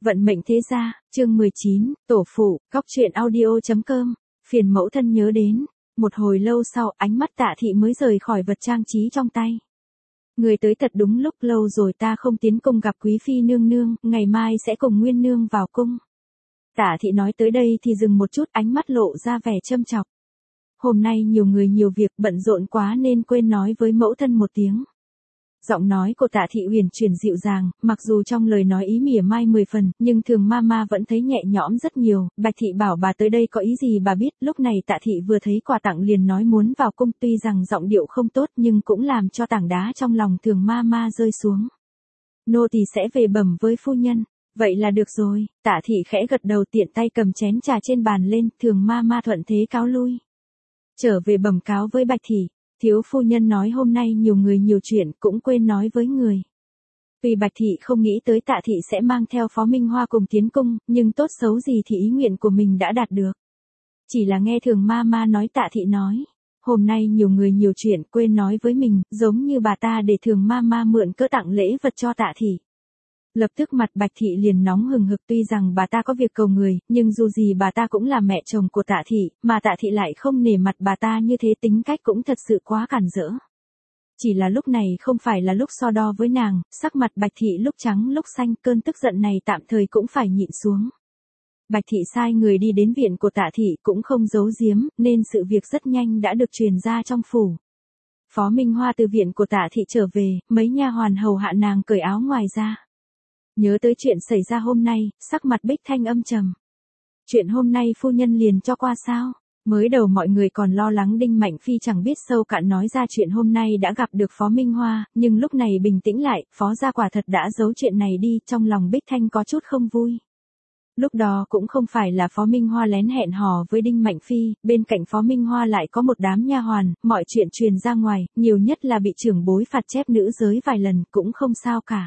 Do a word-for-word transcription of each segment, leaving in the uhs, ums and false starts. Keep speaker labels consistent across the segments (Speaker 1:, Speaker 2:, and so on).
Speaker 1: Vận mệnh thế gia, chương mười chín, tổ phụ, góc truyện audio.com, phiền mẫu thân nhớ đến. Một hồi lâu sau, ánh mắt Tạ Thị mới rời khỏi vật trang trí trong tay. Người tới thật đúng lúc, lâu rồi ta không tiến cung gặp quý phi nương nương, ngày mai sẽ cùng Nguyên nương vào cung. Tạ Thị nói tới đây thì dừng một chút, ánh mắt lộ ra vẻ châm chọc. Hôm nay nhiều người nhiều việc, bận rộn quá nên quên nói với mẫu thân một tiếng. Giọng nói của Tạ Thị uyển chuyển dịu dàng, mặc dù trong lời nói ý mỉa mai mười phần, nhưng thường mama vẫn thấy nhẹ nhõm rất nhiều. Bạch Thị bảo bà tới đây có ý gì bà biết. Lúc này Tạ Thị vừa thấy quà tặng liền nói muốn vào cung, tuy rằng giọng điệu không tốt nhưng cũng làm cho tảng đá trong lòng thường mama rơi xuống. Nô tỳ sẽ về bẩm với phu nhân. Vậy là được rồi. Tạ Thị khẽ gật đầu, tiện tay cầm chén trà trên bàn lên, thường mama thuận thế cáo lui. Trở về bẩm cáo với Bạch Thị. Thiếu phu nhân nói hôm nay nhiều người nhiều chuyện, cũng quên nói với người. Vì Bạch Thị không nghĩ tới Tạ Thị sẽ mang theo Phó Minh Hoa cùng tiến cung, nhưng tốt xấu gì thì ý nguyện của mình đã đạt được. Chỉ là nghe thường mama nói Tạ Thị nói, hôm nay nhiều người nhiều chuyện, quên nói với mình, giống như bà ta để thường mama mượn cỡ tặng lễ vật cho Tạ Thị. Lập tức mặt Bạch Thị liền nóng hừng hực, tuy rằng bà ta có việc cầu người, nhưng dù gì bà ta cũng là mẹ chồng của Tạ Thị, mà Tạ Thị lại không nể mặt bà ta như thế, tính cách cũng thật sự quá cản rỡ. Chỉ là lúc này không phải là lúc so đo với nàng, sắc mặt Bạch Thị lúc trắng lúc xanh, cơn tức giận này tạm thời cũng phải nhịn xuống. Bạch Thị sai người đi đến viện của Tạ Thị, cũng không giấu giếm, nên sự việc rất nhanh đã được truyền ra trong phủ. Phó Minh Hoa từ viện của Tạ Thị trở về, mấy nha hoàn hầu hạ nàng cởi áo ngoài ra. Nhớ tới chuyện xảy ra hôm nay, sắc mặt Bích Thanh âm trầm. Chuyện hôm nay phu nhân liền cho qua sao? Mới đầu mọi người còn lo lắng Đinh Mạnh Phi chẳng biết sâu cạn nói ra chuyện hôm nay đã gặp được Phó Minh Hoa, nhưng lúc này bình tĩnh lại, Phó gia quả thật đã giấu chuyện này đi, trong lòng Bích Thanh có chút không vui. Lúc đó cũng không phải là Phó Minh Hoa lén hẹn hò với Đinh Mạnh Phi, bên cạnh Phó Minh Hoa lại có một đám nha hoàn, mọi chuyện truyền ra ngoài, nhiều nhất là bị trưởng bối phạt chép nữ giới vài lần, cũng không sao cả.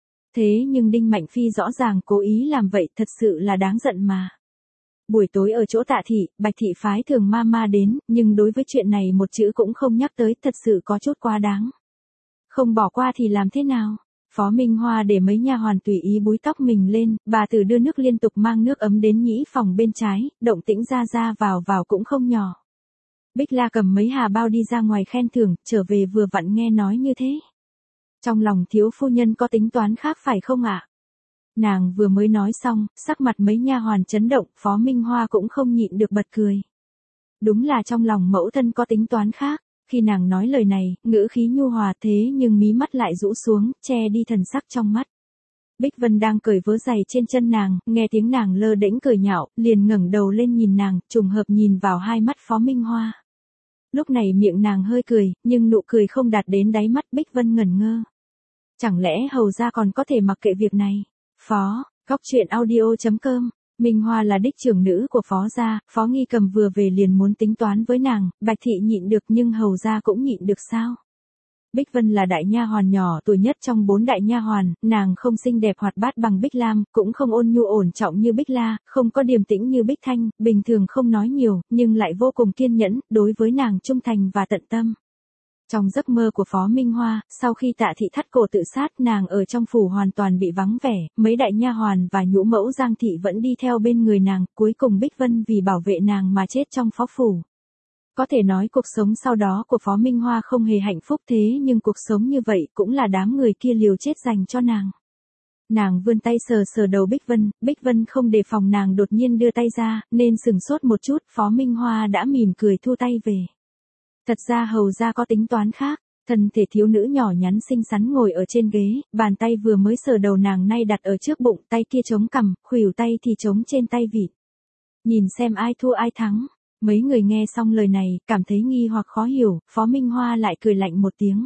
Speaker 1: Thế nhưng Đinh Mạnh Phi rõ ràng cố ý làm vậy, thật sự là đáng giận mà. Buổi tối ở chỗ Tạ Thị, Bạch Thị phái thường mama đến, nhưng đối với chuyện này một chữ cũng không nhắc tới, thật sự có chút quá đáng. Không bỏ qua thì làm thế nào? Phó Minh Hoa để mấy nha hoàn tùy ý búi tóc mình lên, bà Tử đưa nước liên tục mang nước ấm đến nhĩ phòng bên trái, động tĩnh ra ra vào vào cũng không nhỏ. Bích La cầm mấy hà bao đi ra ngoài khen thưởng, trở về vừa vặn nghe nói như thế. Trong lòng thiếu phu nhân có tính toán khác phải không ạ? Nàng vừa mới nói xong, sắc mặt mấy nha hoàn chấn động, Phó Minh Hoa cũng không nhịn được bật cười. Đúng là trong lòng mẫu thân có tính toán khác. Khi nàng nói lời này, ngữ khí nhu hòa thế nhưng mí mắt lại rũ xuống, che đi thần sắc trong mắt. Bích Vân đang cởi vớ giày trên chân nàng, nghe tiếng nàng lơ đễnh cười nhạo, liền ngẩng đầu lên nhìn nàng, trùng hợp nhìn vào hai mắt Phó Minh Hoa. Lúc này miệng nàng hơi cười, nhưng nụ cười không đạt đến đáy mắt. Bích Vân ngẩn ngơ. Chẳng lẽ hầu gia còn có thể mặc kệ việc này? Phó, góc truyện audio.com, Minh Hoa là đích trưởng nữ của Phó gia, Phó Nghi Cầm vừa về liền muốn tính toán với nàng, Bạch Thị nhịn được nhưng hầu gia cũng nhịn được sao? Bích Vân là đại nha hoàn nhỏ tuổi nhất trong bốn đại nha hoàn, nàng không xinh đẹp hoạt bát bằng Bích Lam, cũng không ôn nhu ổn trọng như Bích La, không có điềm tĩnh như Bích Thanh, bình thường không nói nhiều, nhưng lại vô cùng kiên nhẫn, đối với nàng trung thành và tận tâm. Trong giấc mơ của Phó Minh Hoa, sau khi Tạ Thị thắt cổ tự sát, nàng ở trong phủ hoàn toàn bị vắng vẻ, mấy đại nha hoàn và nhũ mẫu Giang Thị vẫn đi theo bên người nàng, cuối cùng Bích Vân vì bảo vệ nàng mà chết trong phó phủ. Có thể nói cuộc sống sau đó của Phó Minh Hoa không hề hạnh phúc, thế nhưng cuộc sống như vậy cũng là đám người kia liều chết dành cho nàng. Nàng vươn tay sờ sờ đầu Bích Vân, Bích Vân không đề phòng nàng đột nhiên đưa tay ra, nên sừng sốt một chút, Phó Minh Hoa đã mỉm cười thu tay về. Thật ra hầu gia có tính toán khác, thân thể thiếu nữ nhỏ nhắn xinh xắn ngồi ở trên ghế, bàn tay vừa mới sờ đầu nàng nay đặt ở trước bụng, tay kia chống cằm, khuỷu tay thì chống trên tay vịt. Nhìn xem ai thua ai thắng. Mấy người nghe xong lời này, cảm thấy nghi hoặc khó hiểu, Phó Minh Hoa lại cười lạnh một tiếng.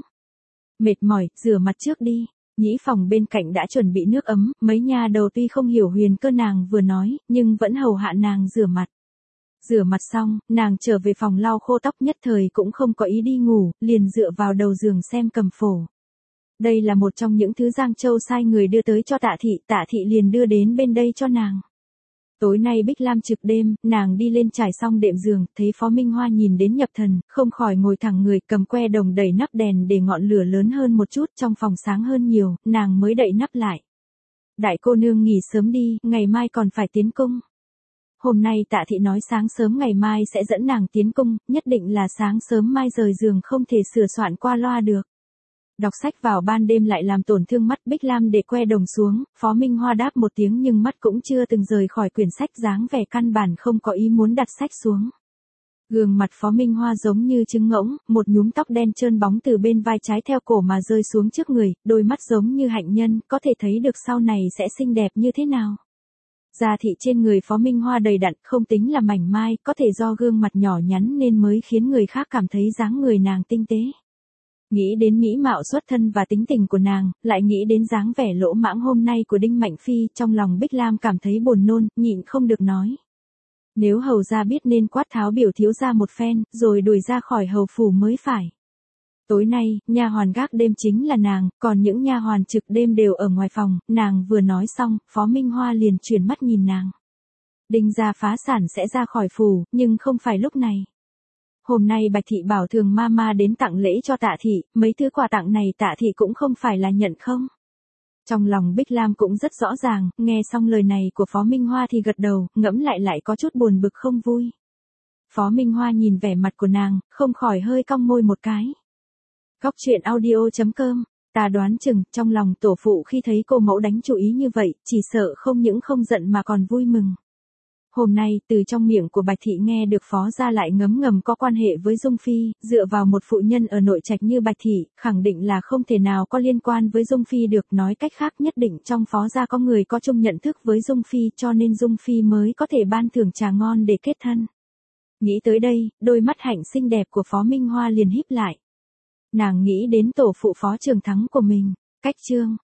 Speaker 1: Mệt mỏi, rửa mặt trước đi. Nhĩ phòng bên cạnh đã chuẩn bị nước ấm, mấy nha đầu tuy không hiểu huyền cơ nàng vừa nói, nhưng vẫn hầu hạ nàng rửa mặt. Rửa mặt xong, nàng trở về phòng lau khô tóc, nhất thời cũng không có ý đi ngủ, liền dựa vào đầu giường xem cầm phổ. Đây là một trong những thứ Giang Châu sai người đưa tới cho Tạ Thị, Tạ Thị liền đưa đến bên đây cho nàng. Tối nay Bích Lam trực đêm, nàng đi lên trải xong đệm giường, thấy Phó Minh Hoa nhìn đến nhập thần, không khỏi ngồi thẳng người, cầm que đồng đẩy nắp đèn để ngọn lửa lớn hơn một chút, trong phòng sáng hơn nhiều, nàng mới đậy nắp lại. Đại cô nương nghỉ sớm đi, ngày mai còn phải tiến cung. Hôm nay Tạ thị nói sáng sớm ngày mai sẽ dẫn nàng tiến cung, nhất định là sáng sớm mai rời giường không thể sửa soạn qua loa được. Đọc sách vào ban đêm lại làm tổn thương mắt. Bích Lam để que đồng xuống, Phó Minh Hoa đáp một tiếng nhưng mắt cũng chưa từng rời khỏi quyển sách, dáng vẻ căn bản không có ý muốn đặt sách xuống. Gương mặt Phó Minh Hoa giống như trứng ngỗng, một nhúm tóc đen trơn bóng từ bên vai trái theo cổ mà rơi xuống trước người, đôi mắt giống như hạnh nhân, có thể thấy được sau này sẽ xinh đẹp như thế nào. Da thị trên người Phó Minh Hoa đầy đặn, không tính là mảnh mai, có thể do gương mặt nhỏ nhắn nên mới khiến người khác cảm thấy dáng người nàng tinh tế. Nghĩ đến mỹ mạo xuất thân và tính tình của nàng, lại nghĩ đến dáng vẻ lỗ mãng hôm nay của Đinh Mạnh Phi, trong lòng Bích Lam cảm thấy buồn nôn, nhịn không được nói. Nếu hầu gia biết nên quát tháo biểu thiếu gia một phen, rồi đuổi ra khỏi hầu phủ mới phải. Tối nay, nha hoàn gác đêm chính là nàng, còn những nha hoàn trực đêm đều ở ngoài phòng. Nàng vừa nói xong, Phó Minh Hoa liền chuyển mắt nhìn nàng. Đinh gia phá sản sẽ ra khỏi phủ, nhưng không phải lúc này. Hôm nay Bạch thị bảo Thường ma ma đến tặng lễ cho Tạ thị, mấy thứ quà tặng này Tạ thị cũng không phải là nhận không. Trong lòng Bích Lam cũng rất rõ ràng, nghe xong lời này của Phó Minh Hoa thì gật đầu, ngẫm lại lại có chút buồn bực không vui. Phó Minh Hoa nhìn vẻ mặt của nàng, không khỏi hơi cong môi một cái. Góc truyện audio chấm com, ta đoán chừng, trong lòng tổ phụ khi thấy cô mẫu đánh chủ ý như vậy, chỉ sợ không những không giận mà còn vui mừng. Hôm nay, từ trong miệng của Bạch thị nghe được Phó gia lại ngấm ngầm có quan hệ với Dung Phi, dựa vào một phụ nhân ở nội trạch như Bạch thị, khẳng định là không thể nào có liên quan với Dung Phi được. Nói cách khác, nhất định trong Phó gia có người có chung nhận thức với Dung Phi, cho nên Dung Phi mới có thể ban thưởng trà ngon để kết thân. Nghĩ tới đây, đôi mắt hạnh xinh đẹp của Phó Minh Hoa liền híp lại. Nàng nghĩ đến tổ phụ Phó Trường Thắng của mình. Cách chương